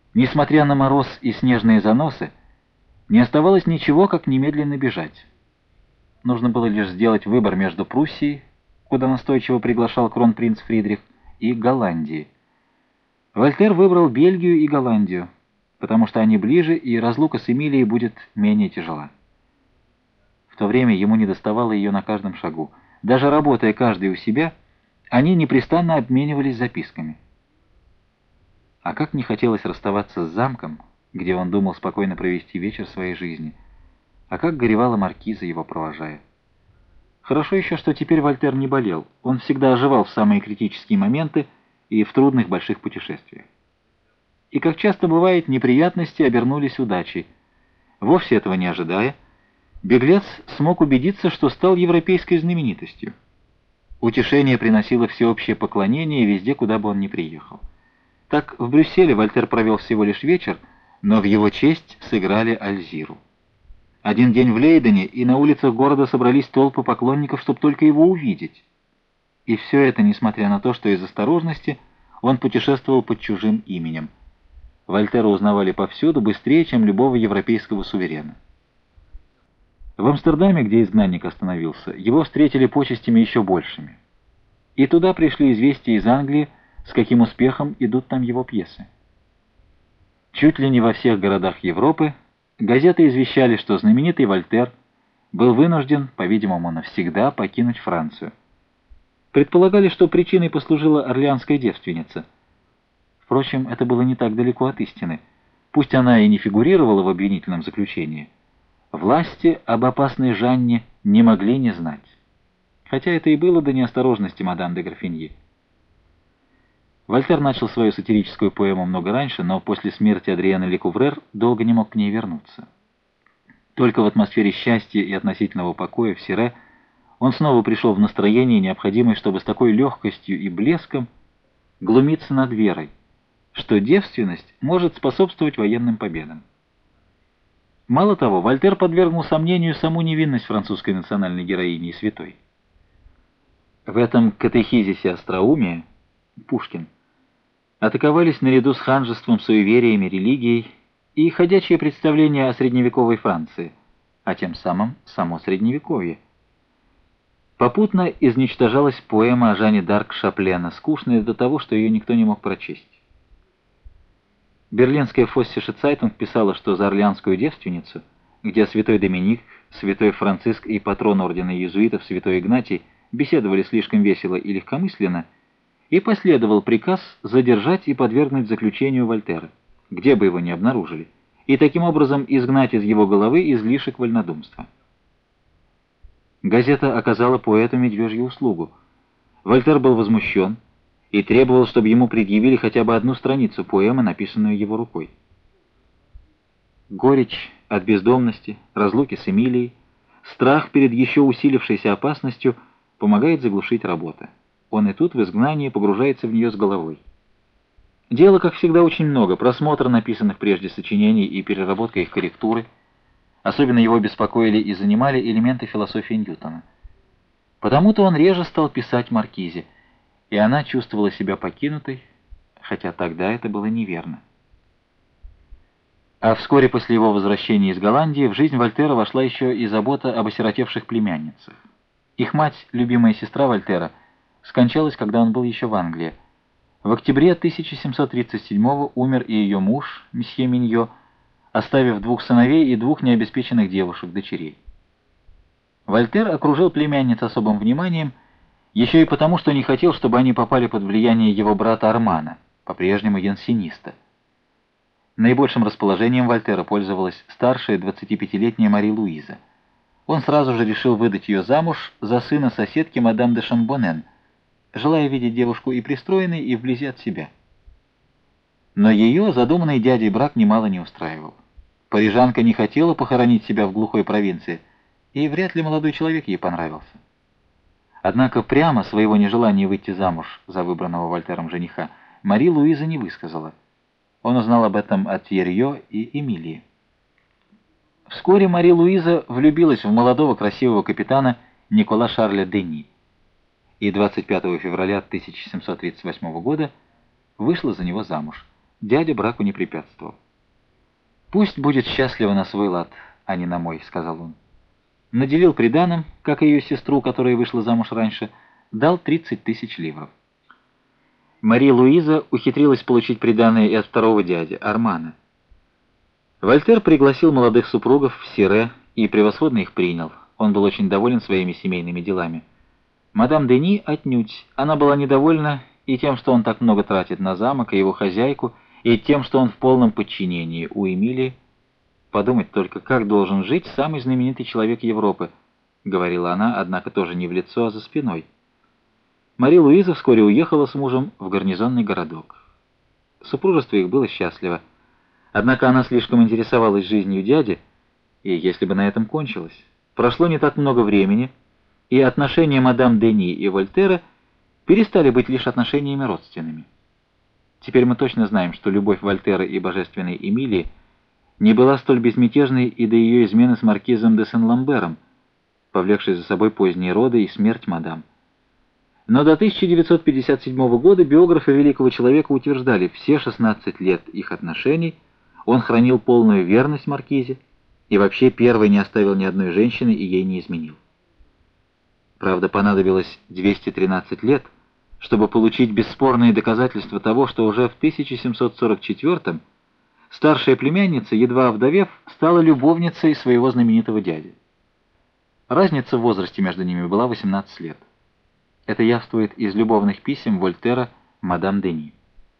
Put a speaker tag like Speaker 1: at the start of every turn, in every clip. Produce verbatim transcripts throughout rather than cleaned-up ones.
Speaker 1: Несмотря на мороз и снежные заносы, не оставалось ничего, как немедленно бежать. Нужно было лишь сделать выбор между Пруссией, куда настойчиво приглашал кронпринц Фридрих, и Голландией. Вольтер выбрал Бельгию и Голландию, потому что они ближе, и разлука с Эмилией будет менее тяжела. В то время ему недоставало ее на каждом шагу. Даже работая каждый у себя, они непрестанно обменивались записками. А как не хотелось расставаться с замком, где он думал спокойно провести вечер своей жизни, а как горевала маркиза, его провожая. Хорошо еще, что теперь Вольтер не болел, он всегда оживал в самые критические моменты и в трудных больших путешествиях. И, как часто бывает, неприятности обернулись удачей. Вовсе этого не ожидая, беглец смог убедиться, что стал европейской знаменитостью. Утешение приносило всеобщее поклонение везде, куда бы он ни приехал. Так, в Брюсселе Вольтер провел всего лишь вечер, но в его честь сыграли Альзиру. Один день в Лейдене, и на улицах города собрались толпы поклонников, чтобы только его увидеть. И все это, несмотря на то, что из осторожности он путешествовал под чужим именем. Вольтера узнавали повсюду быстрее, чем любого европейского суверена. В Амстердаме, где изгнанник остановился, его встретили почестями еще большими. И туда пришли известия из Англии, с каким успехом идут там его пьесы. Чуть ли не во всех городах Европы газеты извещали, что знаменитый Вольтер был вынужден, по-видимому, навсегда покинуть Францию. Предполагали, что причиной послужила орлеанская девственница. Впрочем, это было не так далеко от истины. Пусть она и не фигурировала в обвинительном заключении, власти об опасной Жанне не могли не знать. Хотя это и было до неосторожности мадам де Графиньи. Вольтер начал свою сатирическую поэму много раньше, но после смерти Адриена Лекуврер долго не мог к ней вернуться. Только в атмосфере счастья и относительного покоя в Сире он снова пришел в настроение, необходимое, чтобы с такой легкостью и блеском глумиться над верой, что девственность может способствовать военным победам. Мало того, Вольтер подвергнул сомнению саму невинность французской национальной героини и святой. В этом катехизисе остроумия Пушкин атаковались наряду с ханжеством, суевериями, религией и ходячее представление о средневековой Франции, а тем самым само Средневековье. Попутно изничтожалась поэма о Жанне д'Арк Шаплена, скучная до того, что ее никто не мог прочесть. Берлинская Фоссисche Цайтунг писала, что за орлеанскую девственницу, где святой Доминик, святой Франциск и патрон ордена иезуитов святой Игнатий беседовали слишком весело и легкомысленно, и последовал приказ задержать и подвергнуть заключению Вольтера, где бы его ни обнаружили, и таким образом изгнать из его головы излишек вольнодумства. Газета оказала поэту медвежью услугу. Вольтер был возмущен и требовал, чтобы ему предъявили хотя бы одну страницу поэмы, написанную его рукой. Горечь от бездомности, разлуки с Эмилией, страх перед еще усилившейся опасностью помогает заглушить работу. Он и тут в изгнании погружается в нее с головой. Дела, как всегда, очень много. Просмотр написанных прежде сочинений и переработка их корректуры. Особенно его беспокоили и занимали элементы философии Ньютона. Потому-то он реже стал писать Маркизе, и она чувствовала себя покинутой, хотя тогда это было неверно. А вскоре после его возвращения из Голландии в жизнь Вольтера вошла еще и забота об осиротевших племянницах. Их мать, любимая сестра Вольтера, скончалась, когда он был еще в Англии. В октябре тысяча семьсот тридцать седьмого умер и ее муж, месье Миньо, оставив двух сыновей и двух необеспеченных девушек-дочерей. Вольтер окружил племянниц особым вниманием, еще и потому, что не хотел, чтобы они попали под влияние его брата Армана, по-прежнему янсениста. Наибольшим расположением Вольтера пользовалась старшая двадцатипятилетняя Мари Луиза. Он сразу же решил выдать ее замуж за сына соседки мадам де Шамбонен, желая видеть девушку и пристроенной, и вблизи от себя. Но ее задуманный дядей брак немало не устраивал. Парижанка не хотела похоронить себя в глухой провинции, и вряд ли молодой человек ей понравился. Однако прямо своего нежелания выйти замуж за выбранного Вольтером жениха Мари Луиза не высказала. Он узнал об этом от Тьерьё и Эмилии. Вскоре Мари Луиза влюбилась в молодого красивого капитана Никола Шарля Дени и двадцать пятого февраля тысяча семьсот тридцать восьмого года вышла за него замуж. дядя браку не препятствовал. «Пусть будет счастлива на свой лад, а не на мой», — сказал он. Наделил приданым, как и ее сестру, которая вышла замуж раньше, дал тридцать тысяч ливров. Мария Луиза ухитрилась получить приданое и от второго дяди, Армана. Вольтер пригласил молодых супругов в Сире и превосходно их принял. Он был очень доволен своими семейными делами. Мадам Дени отнюдь. Она была недовольна и тем, что он так много тратит на замок и его хозяйку, и тем, что он в полном подчинении у Эмилии. «Подумать только, как должен жить самый знаменитый человек Европы», — говорила она, однако тоже не в лицо, а за спиной. Мария Луиза вскоре уехала с мужем в гарнизонный городок. Супружество их было счастливо. Однако она слишком интересовалась жизнью дяди, и если бы на этом кончилось. Прошло не так много времени, и отношения мадам Дени и Вольтера перестали быть лишь отношениями родственными. Теперь мы точно знаем, что любовь Вольтера и божественной Эмилии не была столь безмятежной и до ее измены с маркизом де Сен-Ламбером, повлекшей за собой поздние роды и смерть мадам. Но до тысяча девятьсот пятьдесят седьмого года биографы великого человека утверждали, все шестнадцать лет их отношений он хранил полную верность маркизе и вообще первый не оставил ни одной женщины и ей не изменил. Правда, понадобилось двести тринадцать лет, чтобы получить бесспорные доказательства того, что уже в тысяча семьсот сорок четвёртом старшая племянница, едва овдовев, стала любовницей своего знаменитого дяди. Разница в возрасте между ними была восемнадцать лет. Это явствует из любовных писем Вольтера мадам Дени.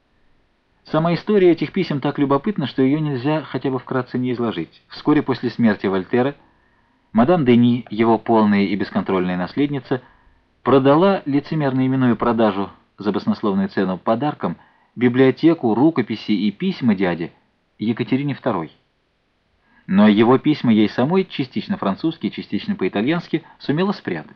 Speaker 1: Сама история этих писем так любопытна, что ее нельзя хотя бы вкратце не изложить. Вскоре после смерти Вольтера мадам Дени, его полная и бесконтрольная наследница, продала, лицемерно именуя продажу за баснословную цену, подарком библиотеку, рукописи и письма дяди Екатерине второй. Но его письма ей самой, частично французские, частично по-итальянски, сумела спрятать.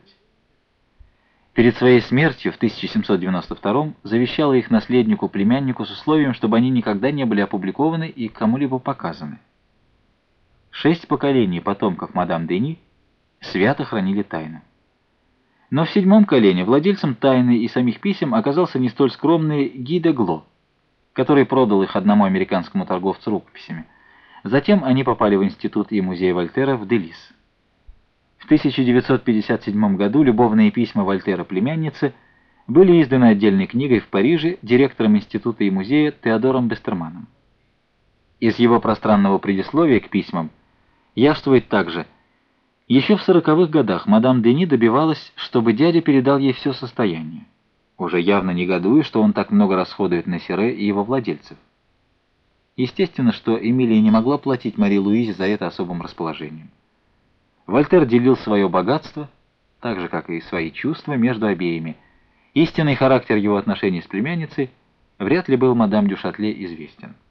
Speaker 1: Перед своей смертью в тысяча семьсот девяносто втором завещала их наследнику-племяннику с условием, чтобы они никогда не были опубликованы и кому-либо показаны. Шесть поколений потомков мадам Дени свято хранили тайну. Но в седьмом колене владельцем тайны и самих писем оказался не столь скромный Ги де Гло, который продал их одному американскому торговцу рукописями. Затем они попали в институт и музей Вольтера в Делис. В тысяча девятьсот пятьдесят седьмом году любовные письма Вольтера племянницы были изданы отдельной книгой в Париже директором института и музея Теодором Бестерманом. Из его пространного предисловия к письмам явствует также: еще в сороковых годах мадам Дени добивалась, чтобы дядя передал ей все состояние, уже явно негодуя, что он так много расходует на Сире и его владельцев. Естественно, что Эмилия не могла платить Марии Луизе за это особым расположением. Вольтер делил свое богатство, так же, как и свои чувства, между обеими. Истинный характер его отношений с племянницей вряд ли был мадам Дю Шатле известен.